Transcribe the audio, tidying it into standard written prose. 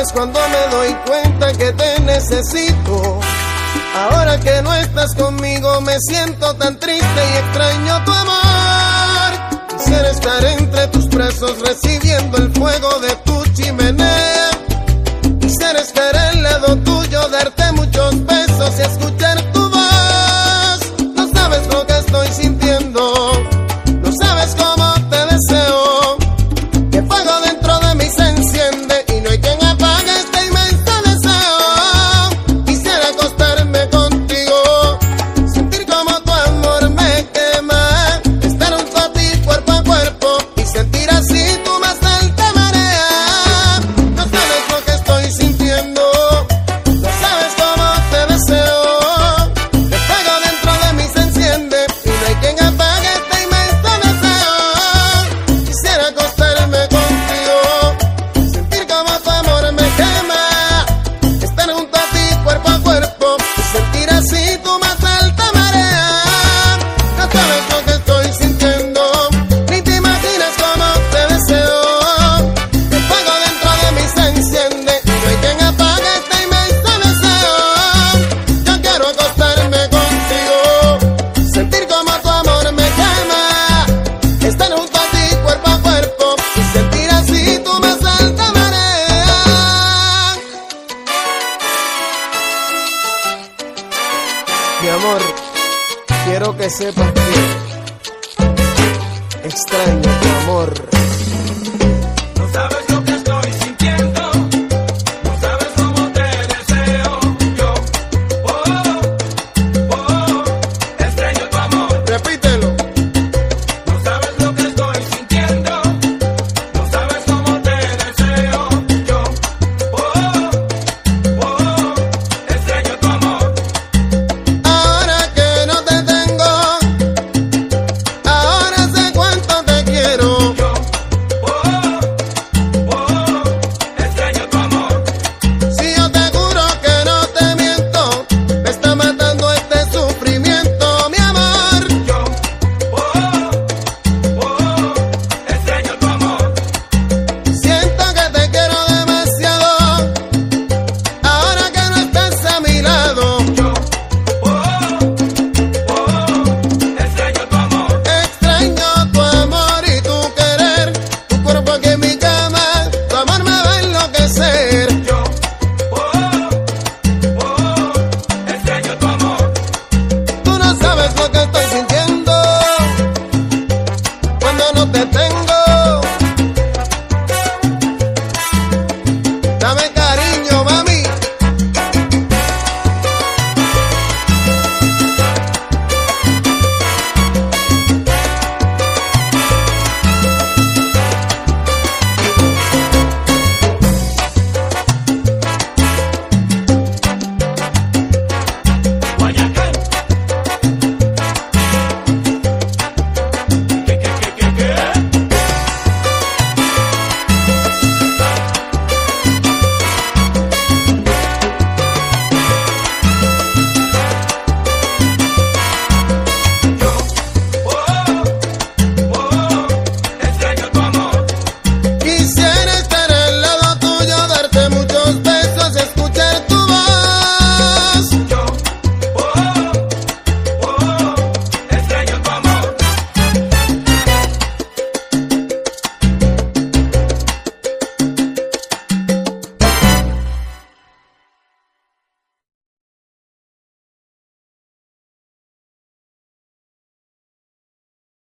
es cuando me doy cuenta que te necesito. Ahora que no estás conmigo me siento tan triste y extraño tu amor. Quisiera estar entre tus brazos recibiendo el fuego de tu chimenea. Quisiera estar al lado tuyo, darte muchos besos y escuchar tu voz. No sabes lo que estoy sintiendo, no sabes cómo te deseo. Que fuego dentro de mí se enciende y no hay quien apague este inmenso deseo. Quisiera acostarme contigo, sentir como tu amor me quema, estar junto a ti cuerpo a cuerpo y sentir así tu más alta marea. No sabes lo que estoy sintiendo, no sabes cómo te deseo. Que fuego dentro de mí se enciende y no hay quien apague este inmenso deseo. Quisiera acostarme contigo, sentir como tu amor me quema, estar junto a ti cuerpo a cuerpo y sentir así tu más alta marea. No sabes lo que estoy sintiendo, ni te imaginas cómo te deseo. Que fuego dentro de mí se enciende y no hay quien apague este inmenso deseo. Yo quiero acostarme contigo, sentir como tu amor me quema, estar junto a ti cuerpo a cuerpo y sentir así tu más alta marea. Mi amor, quiero que sepas que extraño tu amor.